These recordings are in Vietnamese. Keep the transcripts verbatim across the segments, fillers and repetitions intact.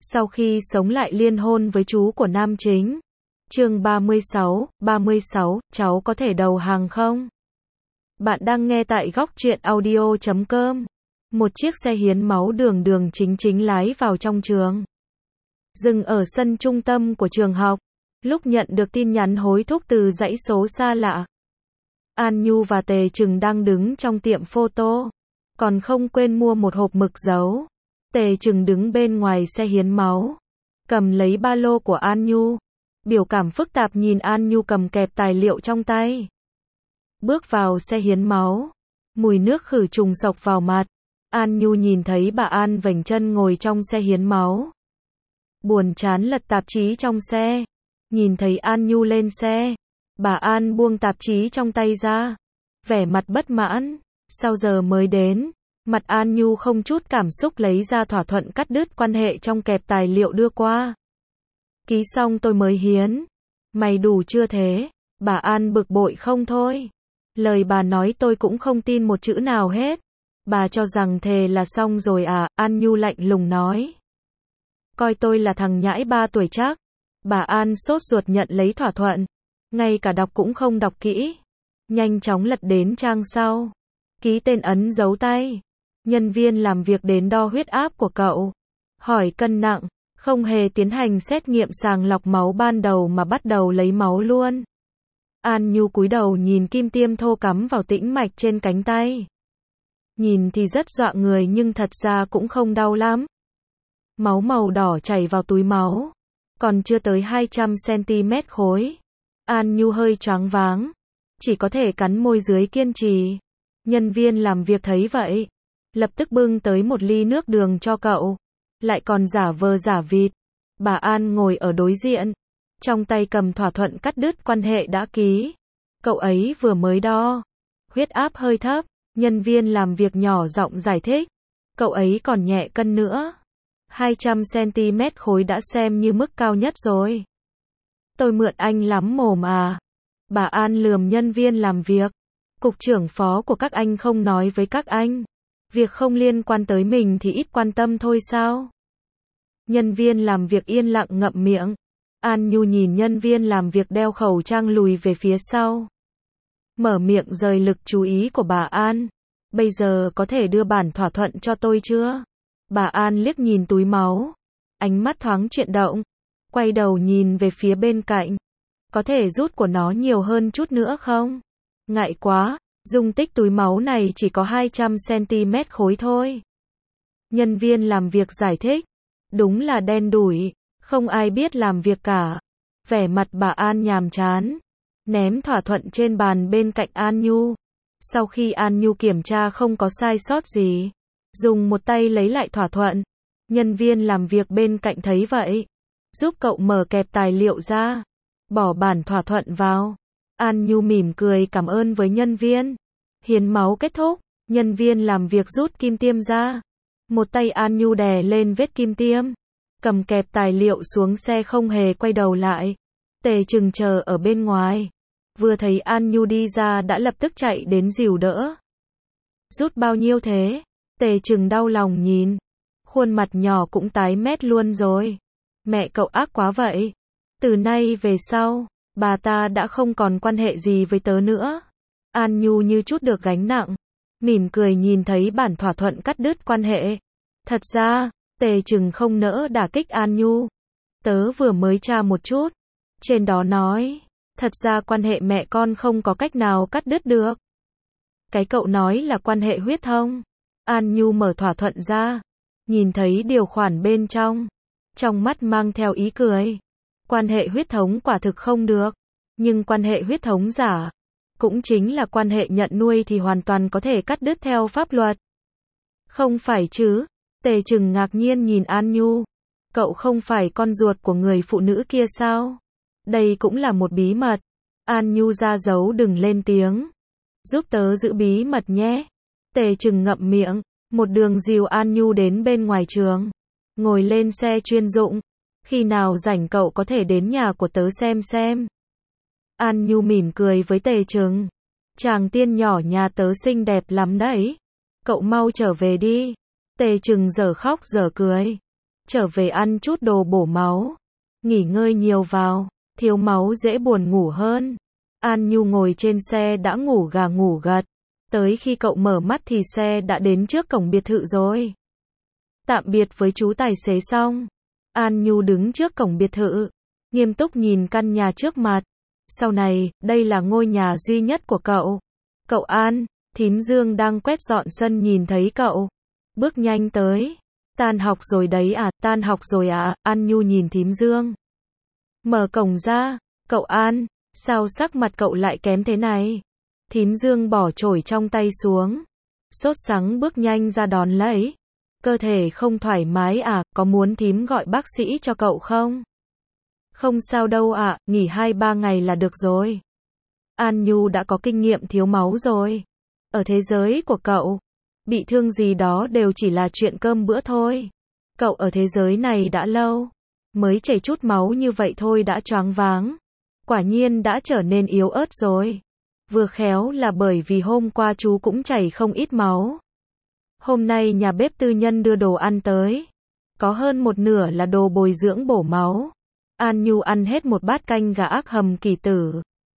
Sau khi sống lại liên hôn với chú của nam chính. Chương ba mươi sáu, ba mươi sáu, cháu có thể đầu hàng không? Bạn đang nghe tại góc truyện audio chấm com. Một chiếc xe hiến máu đường đường chính chính lái vào trong trường. Dừng ở sân trung tâm của trường học. Lúc nhận được tin nhắn hối thúc từ dãy số xa lạ. An Nhu và Tề Trừng đang đứng trong tiệm photo. Còn không quên mua một hộp mực dấu. Tề Trừng đứng bên ngoài xe hiến máu. Cầm lấy ba lô của An Nhu. Biểu cảm phức tạp nhìn An Nhu cầm kẹp tài liệu trong tay. Bước vào xe hiến máu. Mùi nước khử trùng xộc vào mặt. An Nhu nhìn thấy bà An vểnh chân ngồi trong xe hiến máu. Buồn chán lật tạp chí trong xe. Nhìn thấy An Nhu lên xe. Bà An buông tạp chí trong tay ra. Vẻ mặt bất mãn. Sao giờ mới đến? Mặt An Nhu không chút cảm xúc lấy ra thỏa thuận cắt đứt quan hệ trong kẹp tài liệu đưa qua. Ký xong tôi mới hiến. Mày đủ chưa thế? Bà An bực bội không thôi. Lời bà nói tôi cũng không tin một chữ nào hết. Bà cho rằng thề là xong rồi à? An Nhu lạnh lùng nói. Coi tôi là thằng nhãi ba tuổi chắc. Bà An sốt ruột nhận lấy thỏa thuận. Ngay cả đọc cũng không đọc kỹ. Nhanh chóng lật đến trang sau. Ký tên ấn dấu tay. Nhân viên làm việc đến đo huyết áp của cậu. Hỏi cân nặng. Không hề tiến hành xét nghiệm sàng lọc máu ban đầu mà bắt đầu lấy máu luôn. An Nhu cúi đầu nhìn kim tiêm thô cắm vào tĩnh mạch trên cánh tay. Nhìn thì rất dọa người nhưng thật ra cũng không đau lắm. Máu màu đỏ chảy vào túi máu. Còn chưa tới hai trăm xăng-ti-mét khối. An Nhu hơi choáng váng. Chỉ có thể cắn môi dưới kiên trì. Nhân viên làm việc thấy vậy. Lập tức bưng tới một ly nước đường cho cậu. Lại còn giả vờ giả vịt. Bà An ngồi ở đối diện. Trong tay cầm thỏa thuận cắt đứt quan hệ đã ký. Cậu ấy vừa mới đo. Huyết áp hơi thấp. Nhân viên làm việc nhỏ giọng giải thích. Cậu ấy còn nhẹ cân nữa. hai trăm xăng-ti-mét khối đã xem như mức cao nhất rồi. Tôi mượn anh lắm mồm à. Bà An lườm nhân viên làm việc. Cục trưởng phó của các anh không nói với các anh. Việc không liên quan tới mình thì ít quan tâm thôi sao? Nhân viên làm việc yên lặng ngậm miệng. An Nhu nhìn nhân viên làm việc đeo khẩu trang lùi về phía sau. Mở miệng rời lực chú ý của bà An. Bây giờ có thể đưa bản thỏa thuận cho tôi chưa? Bà An liếc nhìn túi máu. Ánh mắt thoáng chuyển động. Quay đầu nhìn về phía bên cạnh. Có thể rút của nó nhiều hơn chút nữa không? Ngại quá. Dung tích túi máu này chỉ có hai trăm xăng-ti-mét khối thôi. Nhân viên làm việc giải thích. Đúng là đen đủi. Không ai biết làm việc cả. Vẻ mặt bà An nhàm chán. Ném thỏa thuận trên bàn bên cạnh An Nhu. Sau khi An Nhu kiểm tra không có sai sót gì. Dùng một tay lấy lại thỏa thuận. Nhân viên làm việc bên cạnh thấy vậy. Giúp cậu mở kẹp tài liệu ra. Bỏ bản thỏa thuận vào. An Nhu mỉm cười cảm ơn với nhân viên. Hiến máu kết thúc. Nhân viên làm việc rút kim tiêm ra. Một tay An Nhu đè lên vết kim tiêm. Cầm kẹp tài liệu xuống xe không hề quay đầu lại. Tề Trừng chờ ở bên ngoài. Vừa thấy An Nhu đi ra đã lập tức chạy đến dìu đỡ. Rút bao nhiêu thế? Tề Trừng đau lòng nhìn. Khuôn mặt nhỏ cũng tái mét luôn rồi. Mẹ cậu ác quá vậy. Từ nay về sau, bà ta đã không còn quan hệ gì với tớ nữa. An Nhu như chút được gánh nặng. Mỉm cười nhìn thấy bản thỏa thuận cắt đứt quan hệ. Thật ra, Tề Trừng không nỡ đả kích An Nhu. Tớ vừa mới tra một chút. Trên đó nói, thật ra quan hệ mẹ con không có cách nào cắt đứt được. Cái cậu nói là quan hệ huyết thống. An Nhu mở thỏa thuận ra. Nhìn thấy điều khoản bên trong. Trong mắt mang theo ý cười. Quan hệ huyết thống quả thực không được. Nhưng quan hệ huyết thống giả. Cũng chính là quan hệ nhận nuôi thì hoàn toàn có thể cắt đứt theo pháp luật. Không phải chứ? Tề Trừng ngạc nhiên nhìn An Nhu. Cậu không phải con ruột của người phụ nữ kia sao? Đây cũng là một bí mật. An Nhu ra dấu đừng lên tiếng. Giúp tớ giữ bí mật nhé. Tề Trừng ngậm miệng. Một đường dìu An Nhu đến bên ngoài trường. Ngồi lên xe chuyên dụng. Khi nào rảnh cậu có thể đến nhà của tớ xem xem. An Nhu mỉm cười với Tề Trừng. Chàng tiên nhỏ nhà tớ xinh đẹp lắm đấy. Cậu mau trở về đi. Tề Trừng dở khóc dở cười. trở về ăn chút đồ bổ máu. Nghỉ ngơi nhiều vào, thiếu máu dễ buồn ngủ hơn. An Nhu ngồi trên xe đã ngủ gà ngủ gật. Tới khi cậu mở mắt thì xe đã đến trước cổng biệt thự rồi. Tạm biệt với chú tài xế xong, An Nhu đứng trước cổng biệt thự, nghiêm túc nhìn căn nhà trước mặt. Sau này, đây là ngôi nhà duy nhất của cậu. Cậu An, thím Dương đang quét dọn sân nhìn thấy cậu. Bước nhanh tới. Tan học rồi đấy à, tan học rồi à, An Nhu nhìn thím Dương. Mở cổng ra, cậu An, sao sắc mặt cậu lại kém thế này? Thím Dương bỏ chổi trong tay xuống. Sốt sắng bước nhanh ra đón lấy. Cơ thể không thoải mái à, có muốn thím gọi bác sĩ cho cậu không? Không sao đâu ạ, à, nghỉ hai ba ngày là được rồi. An Nhu đã có kinh nghiệm thiếu máu rồi. Ở thế giới của cậu, bị thương gì đó đều chỉ là chuyện cơm bữa thôi. Cậu ở thế giới này đã lâu, mới chảy chút máu như vậy thôi đã choáng váng. Quả nhiên đã trở nên yếu ớt rồi. Vừa khéo là bởi vì hôm qua chú cũng chảy không ít máu. Hôm nay nhà bếp tư nhân đưa đồ ăn tới. Có hơn một nửa là đồ bồi dưỡng bổ máu. An Nhu ăn hết một bát canh gà ác hầm kỳ tử.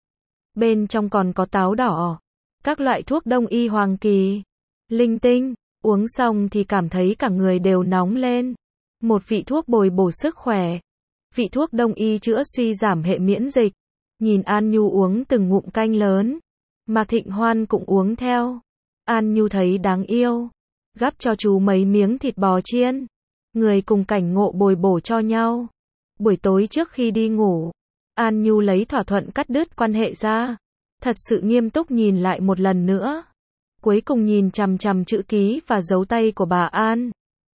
Bên trong còn có táo đỏ, các loại thuốc đông y hoàng kỳ, linh tinh. Uống xong thì cảm thấy cả người đều nóng lên. Một vị thuốc bồi bổ sức khỏe. Vị thuốc đông y chữa suy giảm hệ miễn dịch. Nhìn An Nhu uống từng ngụm canh lớn. Mạc Thịnh Hoan cũng uống theo. An Nhu thấy đáng yêu. Gắp cho chú mấy miếng thịt bò chiên. Người cùng cảnh ngộ bồi bổ cho nhau. Buổi tối trước khi đi ngủ, An Nhu lấy thỏa thuận cắt đứt quan hệ ra. Thật sự nghiêm túc nhìn lại một lần nữa. Cuối cùng nhìn chằm chằm chữ ký và dấu tay của bà An.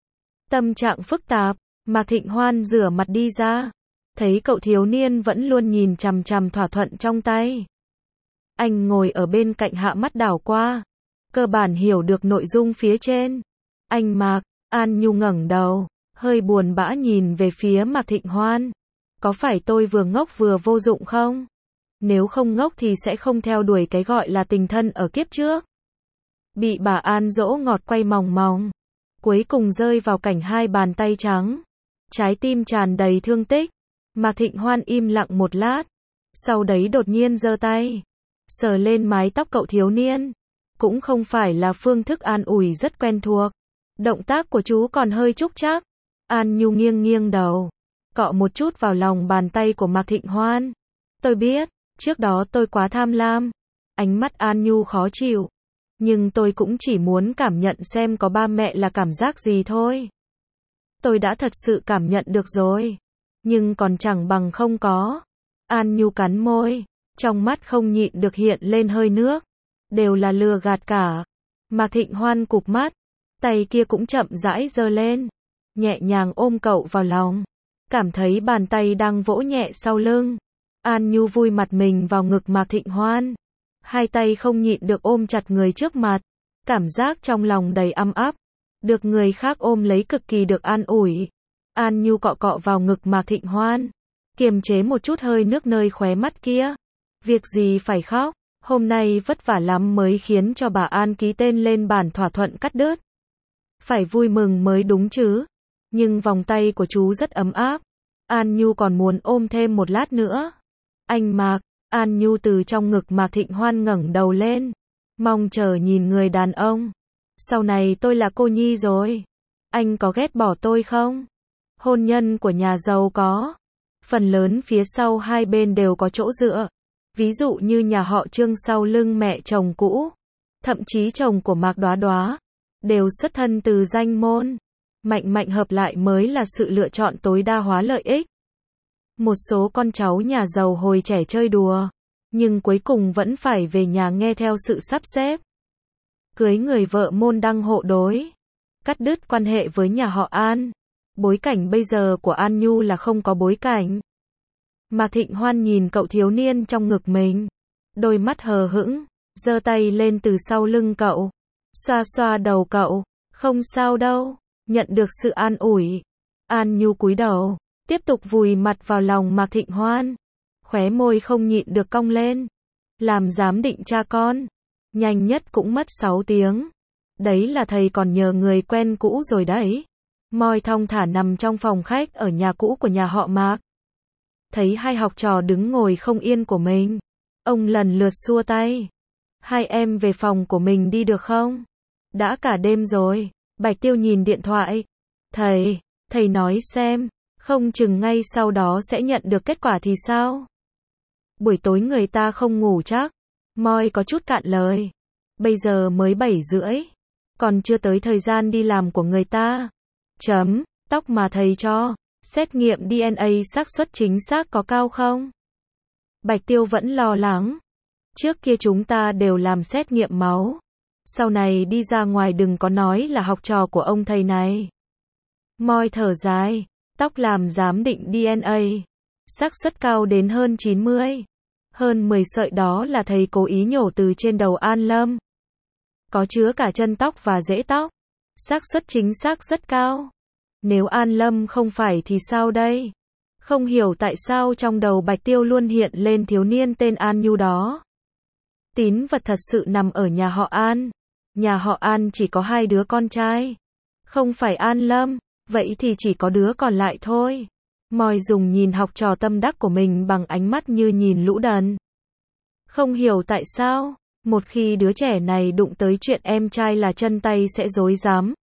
Tâm trạng phức tạp, Mạc Thịnh Hoan rửa mặt đi ra. Thấy cậu thiếu niên vẫn luôn nhìn chằm chằm thỏa thuận trong tay. Anh ngồi ở bên cạnh hạ mắt đảo qua. Cơ bản hiểu được nội dung phía trên. Anh Mạc, An Nhu ngẩng đầu, hơi buồn bã nhìn về phía Mạc Thịnh Hoan. Có phải tôi vừa ngốc vừa vô dụng không? Nếu không ngốc thì sẽ không theo đuổi cái gọi là tình thân ở kiếp trước. Bị bà An dỗ ngọt quay mòng mòng. Cuối cùng rơi vào cảnh hai bàn tay trắng. Trái tim tràn đầy thương tích. Mạc Thịnh Hoan im lặng một lát. Sau đấy đột nhiên giơ tay. Sờ lên mái tóc cậu thiếu niên. Cũng không phải là phương thức an ủi rất quen thuộc. Động tác của chú còn hơi trúc trác. An Nhu nghiêng nghiêng đầu. Cọ một chút vào lòng bàn tay của Mạc Thịnh Hoan. Tôi biết, trước đó tôi quá tham lam. Ánh mắt An Nhu khó chịu. Nhưng tôi cũng chỉ muốn cảm nhận xem có ba mẹ là cảm giác gì thôi. Tôi đã thật sự cảm nhận được rồi. Nhưng còn chẳng bằng không có. An Nhu cắn môi. Trong mắt không nhịn được hiện lên hơi nước. Đều là lừa gạt cả. Mạc Thịnh Hoan cụp mắt. Tay kia cũng chậm rãi giơ lên. Nhẹ nhàng ôm cậu vào lòng. Cảm thấy bàn tay đang vỗ nhẹ sau lưng. An Nhu vui mặt mình vào ngực Mạc Thịnh Hoan. Hai tay không nhịn được ôm chặt người trước mặt. Cảm giác trong lòng đầy ấm áp. Được người khác ôm lấy cực kỳ được an ủi. An Nhu cọ cọ vào ngực Mạc Thịnh Hoan. Kiềm chế một chút hơi nước nơi khóe mắt kia. Việc gì phải khóc. Hôm nay vất vả lắm mới khiến cho bà An ký tên lên bản thỏa thuận cắt đứt. Phải vui mừng mới đúng chứ. Nhưng vòng tay của chú rất ấm áp. An Nhu còn muốn ôm thêm một lát nữa. Anh Mạc. An Nhu từ trong ngực Mạc Thịnh Hoan ngẩng đầu lên. Mong chờ nhìn người đàn ông. Sau này tôi là cô nhi rồi. Anh có ghét bỏ tôi không? Hôn nhân của nhà giàu có. Phần lớn phía sau hai bên đều có chỗ dựa. Ví dụ như nhà họ Trương sau lưng mẹ chồng cũ. Thậm chí chồng của Mạc Đóa Đóa. Đều xuất thân từ danh môn. Mạnh mạnh hợp lại mới là sự lựa chọn tối đa hóa lợi ích. Một số con cháu nhà giàu hồi trẻ chơi đùa. Nhưng cuối cùng vẫn phải về nhà nghe theo sự sắp xếp. Cưới người vợ môn đăng hộ đối. Cắt đứt quan hệ với nhà họ An. Bối cảnh bây giờ của An Nhu là không có bối cảnh. Mạc Thịnh Hoan nhìn cậu thiếu niên trong ngực mình. Đôi mắt hờ hững. Giơ tay lên từ sau lưng cậu. Xoa xoa đầu cậu. Không sao đâu. Nhận được sự an ủi. An Nhu cúi đầu. Tiếp tục vùi mặt vào lòng Mạc Thịnh Hoan. Khóe môi không nhịn được cong lên. Làm giám định cha con. Nhanh nhất cũng mất sáu tiếng. Đấy là thầy còn nhờ người quen cũ rồi đấy. Moi thong thả nằm trong phòng khách ở nhà cũ của nhà họ Mạc. Thấy hai học trò đứng ngồi không yên của mình, ông lần lượt xua tay. Hai em về phòng của mình đi được không? Đã cả đêm rồi. Bạch Tiêu nhìn điện thoại. Thầy, thầy nói xem, không chừng ngay sau đó sẽ nhận được kết quả thì sao? Buổi tối người ta không ngủ chắc. Moi có chút cạn lời. Bây giờ mới bảy rưỡi. Còn chưa tới thời gian đi làm của người ta. Chấm, tóc mà thầy cho. Xét nghiệm đê en a xác suất chính xác có cao không? Bạch Tiêu vẫn lo lắng. Trước kia chúng ta đều làm xét nghiệm máu. Sau này đi ra ngoài đừng có nói là học trò của ông thầy này. Moi thở dài. Tóc làm giám định đê en a. Xác suất cao đến hơn chín mươi. Hơn mười sợi đó là thầy cố ý nhổ từ trên đầu An Lâm. Có chứa cả chân tóc và rễ tóc. Xác suất chính xác rất cao. Nếu An Lâm không phải thì sao đây? Không hiểu tại sao trong đầu Bạch Tiêu luôn hiện lên thiếu niên tên An Nhu đó. Tín vật thật sự nằm ở nhà họ An. Nhà họ An chỉ có hai đứa con trai. Không phải An Lâm, vậy thì chỉ có đứa còn lại thôi. Moi dùng nhìn học trò tâm đắc của mình bằng ánh mắt như nhìn lũ đần. Không hiểu tại sao, một khi đứa trẻ này đụng tới chuyện em trai là chân tay sẽ rối rắm.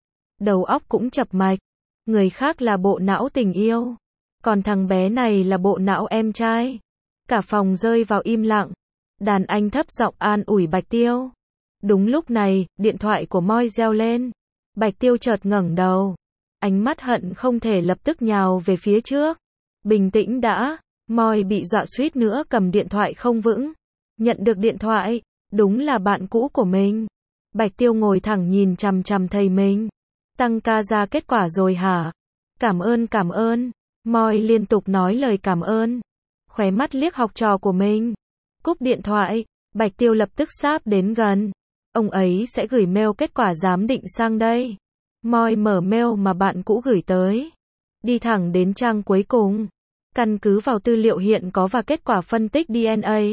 Đầu óc cũng chập mạch. Người khác là bộ não tình yêu. Còn thằng bé này là bộ não em trai. Cả phòng rơi vào im lặng. Đàn anh thấp giọng an ủi Bạch Tiêu. Đúng lúc này, điện thoại của Moi reo lên. Bạch Tiêu chợt ngẩng đầu. Ánh mắt hận không thể lập tức nhào về phía trước. Bình tĩnh đã. Moi bị dọa suýt nữa cầm điện thoại không vững. Nhận được điện thoại, đúng là bạn cũ của mình. Bạch Tiêu ngồi thẳng nhìn chằm chằm thầy mình. Tăng ca ra kết quả rồi hả? Cảm ơn cảm ơn. Moi liên tục nói lời cảm ơn. Khóe mắt liếc học trò của mình. Cúp điện thoại, Bạch Tiêu lập tức sáp đến gần. Ông ấy sẽ gửi mail kết quả giám định sang đây. Moi mở mail mà bạn cũ gửi tới. Đi thẳng đến trang cuối cùng. Căn cứ vào tư liệu hiện có và kết quả phân tích đê en a.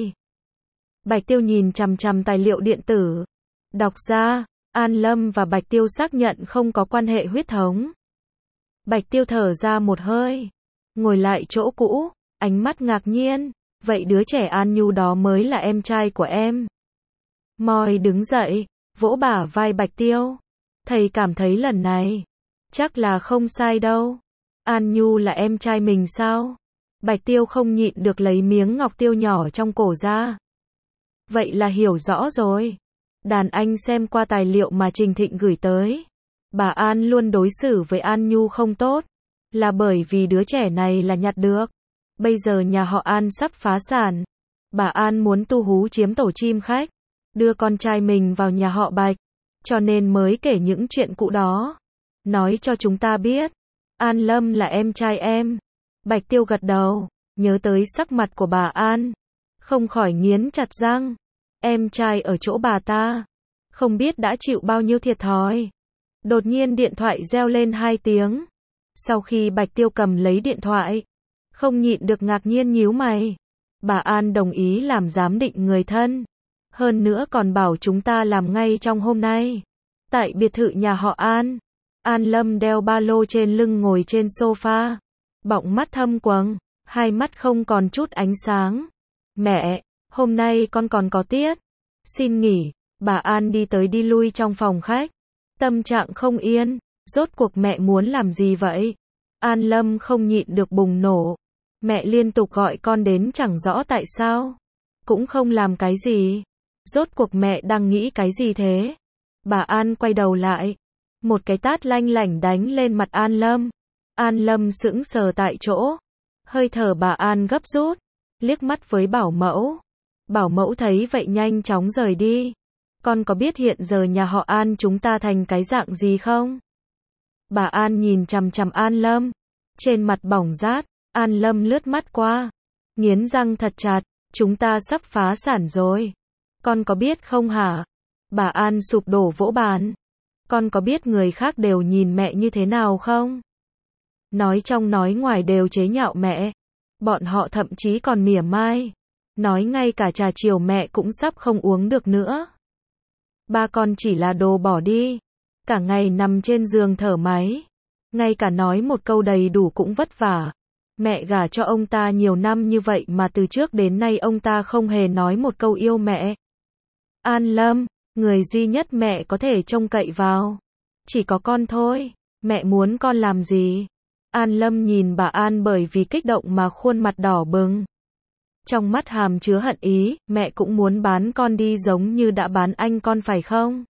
Bạch Tiêu nhìn chằm chằm tài liệu điện tử. Đọc ra, An Lâm và Bạch Tiêu xác nhận không có quan hệ huyết thống. Bạch Tiêu thở ra một hơi. Ngồi lại chỗ cũ, ánh mắt ngạc nhiên. Vậy đứa trẻ An Nhu đó mới là em trai của em. Moi đứng dậy, vỗ bả vai Bạch Tiêu. Thầy cảm thấy lần này, chắc là không sai đâu. An Nhu là em trai mình sao? Bạch Tiêu không nhịn được lấy miếng ngọc tiêu nhỏ trong cổ ra. Vậy là hiểu rõ rồi. Đàn anh xem qua tài liệu mà Trình Thịnh gửi tới. Bà An luôn đối xử với An Nhu không tốt. Là bởi vì đứa trẻ này là nhặt được. Bây giờ nhà họ An sắp phá sản. Bà An muốn tu hú chiếm tổ chim khách. Đưa con trai mình vào nhà họ Bạch. Cho nên mới kể những chuyện cũ đó. Nói cho chúng ta biết. An Lâm là em trai em. Bạch Tiêu gật đầu. Nhớ tới sắc mặt của bà An. Không khỏi nghiến chặt răng. Em trai ở chỗ bà ta. Không biết đã chịu bao nhiêu thiệt thòi. Đột nhiên điện thoại reo lên hai tiếng. Sau khi Bạch Tiêu cầm lấy điện thoại. Không nhịn được ngạc nhiên nhíu mày. Bà An đồng ý làm giám định người thân. Hơn nữa còn bảo chúng ta làm ngay trong hôm nay. Tại biệt thự nhà họ An. An Lâm đeo ba lô trên lưng ngồi trên sofa. Bọng mắt thâm quầng. Hai mắt không còn chút ánh sáng. Mẹ, hôm nay con còn có tiết. Xin nghỉ. Bà An đi tới đi lui trong phòng khách. Tâm trạng không yên. Rốt cuộc mẹ muốn làm gì vậy? An Lâm không nhịn được bùng nổ. Mẹ liên tục gọi con đến chẳng rõ tại sao. Cũng không làm cái gì. Rốt cuộc mẹ đang nghĩ cái gì thế? Bà An quay đầu lại. Một cái tát lanh lảnh đánh lên mặt An Lâm. An Lâm sững sờ tại chỗ. Hơi thở bà An gấp rút. Liếc mắt với bảo mẫu. Bảo mẫu thấy vậy nhanh chóng rời đi. Con có biết hiện giờ nhà họ An chúng ta thành cái dạng gì không? Bà An nhìn chằm chằm An Lâm. Trên mặt bỏng rát. An Lâm lướt mắt qua. Nghiến răng thật chặt. Chúng ta sắp phá sản rồi. Con có biết không hả? Bà An sụp đổ vỗ bàn. Con có biết người khác đều nhìn mẹ như thế nào không? Nói trong nói ngoài đều chế nhạo mẹ. Bọn họ thậm chí còn mỉa mai. Nói ngay cả trà chiều mẹ cũng sắp không uống được nữa. Ba con chỉ là đồ bỏ đi. Cả ngày nằm trên giường thở máy. ngay cả nói một câu đầy đủ cũng vất vả. Mẹ gả cho ông ta nhiều năm như vậy mà từ trước đến nay ông ta không hề nói một câu yêu mẹ. An Lâm, người duy nhất mẹ có thể trông cậy vào. Chỉ có con thôi, mẹ muốn con làm gì? An Lâm nhìn bà An bởi vì kích động mà khuôn mặt đỏ bừng. Trong mắt hàm chứa hận ý, mẹ cũng muốn bán con đi giống như đã bán anh con phải không?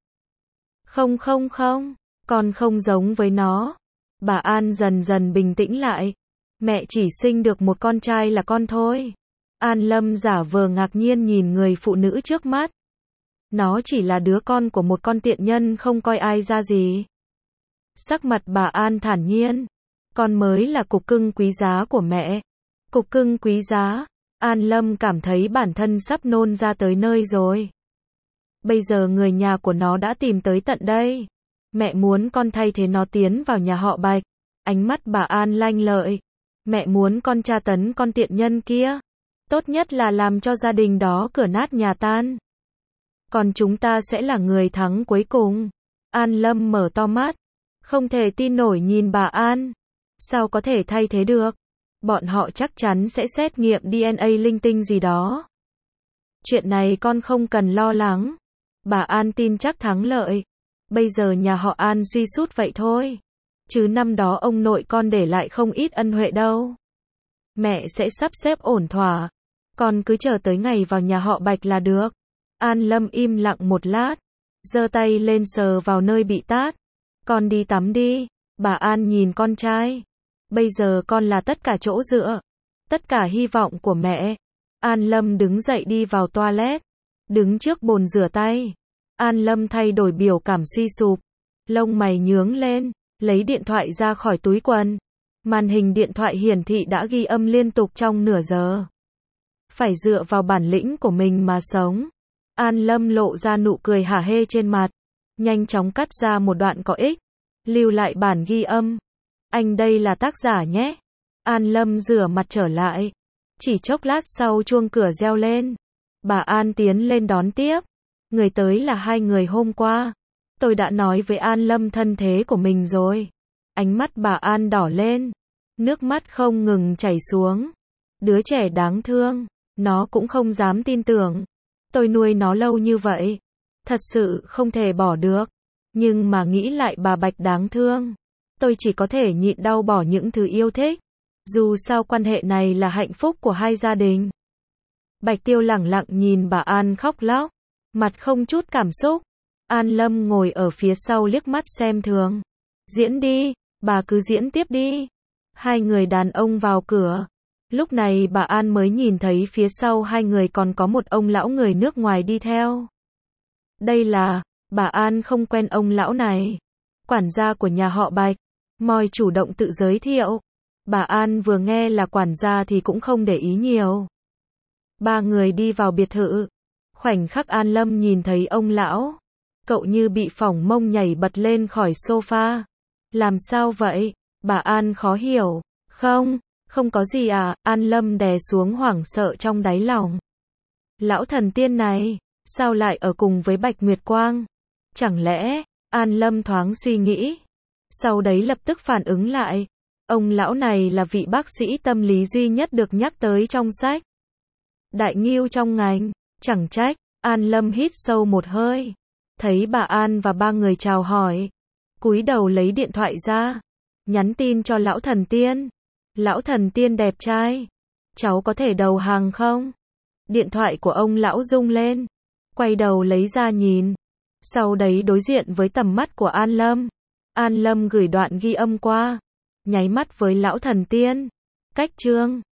Không không không, con không giống với nó. Bà An dần dần bình tĩnh lại. Mẹ chỉ sinh được một con trai là con thôi. An Lâm giả vờ ngạc nhiên nhìn người phụ nữ trước mắt. Nó chỉ là đứa con của một con tiện nhân không coi ai ra gì. Sắc mặt bà An thản nhiên. Con mới là cục cưng quý giá của mẹ. Cục cưng quý giá. An Lâm cảm thấy bản thân sắp nôn ra tới nơi rồi. Bây giờ người nhà của nó đã tìm tới tận đây. Mẹ muốn con thay thế nó tiến vào nhà họ Bạch. Ánh mắt bà An lanh lợi. Mẹ muốn con tra tấn con tiện nhân kia. Tốt nhất là làm cho gia đình đó cửa nát nhà tan. Còn chúng ta sẽ là người thắng cuối cùng. An Lâm mở to mắt. Không thể tin nổi nhìn bà An. Sao có thể thay thế được? Bọn họ chắc chắn sẽ xét nghiệm đê en a linh tinh gì đó. Chuyện này con không cần lo lắng. Bà An tin chắc thắng lợi. Bây giờ nhà họ An suy sút vậy thôi. Chứ năm đó ông nội con để lại không ít ân huệ đâu. Mẹ sẽ sắp xếp ổn thỏa. Con cứ chờ tới ngày vào nhà họ Bạch là được. An Lâm im lặng một lát. Giơ tay lên sờ vào nơi bị tát. Con đi tắm đi. Bà An nhìn con trai. Bây giờ con là tất cả chỗ dựa. Tất cả hy vọng của mẹ. An Lâm đứng dậy đi vào toilet. Đứng trước bồn rửa tay. An Lâm thay đổi biểu cảm suy sụp. Lông mày nhướng lên. Lấy điện thoại ra khỏi túi quần. Màn hình điện thoại hiển thị đã ghi âm liên tục trong nửa giờ. Phải dựa vào bản lĩnh của mình mà sống. An Lâm lộ ra nụ cười hả hê trên mặt. Nhanh chóng cắt ra một đoạn có ích. Lưu lại bản ghi âm. Anh đây là tác giả nhé. An Lâm rửa mặt trở lại. Chỉ chốc lát sau chuông cửa reo lên. Bà An tiến lên đón tiếp. Người tới là hai người hôm qua. Tôi đã nói với An Lâm thân thế của mình rồi. Ánh mắt bà An đỏ lên. Nước mắt không ngừng chảy xuống. Đứa trẻ đáng thương. Nó cũng không dám tin tưởng. Tôi nuôi nó lâu như vậy. Thật sự không thể bỏ được. Nhưng mà nghĩ lại bà Bạch đáng thương. Tôi chỉ có thể nhịn đau bỏ những thứ yêu thích. Dù sao quan hệ này là hạnh phúc của hai gia đình. Bạch Tiêu lẳng lặng nhìn bà An khóc lóc. Mặt không chút cảm xúc. An Lâm ngồi ở phía sau liếc mắt xem thường. Diễn đi, bà cứ diễn tiếp đi. Hai người đàn ông vào cửa. Lúc này bà An mới nhìn thấy phía sau hai người còn có một ông lão người nước ngoài đi theo. Đây là, bà An không quen ông lão này. Quản gia của nhà họ Bạch. Moi chủ động tự giới thiệu. Bà An vừa nghe là quản gia thì cũng không để ý nhiều. Ba người đi vào biệt thự. Khoảnh khắc An Lâm nhìn thấy ông lão. Cậu như bị phỏng mông nhảy bật lên khỏi sofa. Làm sao vậy? Bà An khó hiểu. Không, không có gì à, An Lâm đè xuống hoảng sợ trong đáy lòng. Lão thần tiên này, sao lại ở cùng với Bạch Nguyệt Quang? Chẳng lẽ, An Lâm thoáng suy nghĩ. Sau đấy lập tức phản ứng lại. Ông lão này là vị bác sĩ tâm lý duy nhất được nhắc tới trong sách. Đại ngưu trong ngành, chẳng trách, An Lâm hít sâu một hơi. Thấy bà An và ba người chào hỏi. Cúi đầu lấy điện thoại ra. Nhắn tin cho lão thần tiên. Lão thần tiên đẹp trai. Cháu có thể đầu hàng không? Điện thoại của ông lão rung lên. Quay đầu lấy ra nhìn. Sau đấy đối diện với tầm mắt của An Lâm. An Lâm gửi đoạn ghi âm qua. Nháy mắt với lão thần tiên. Cách chương.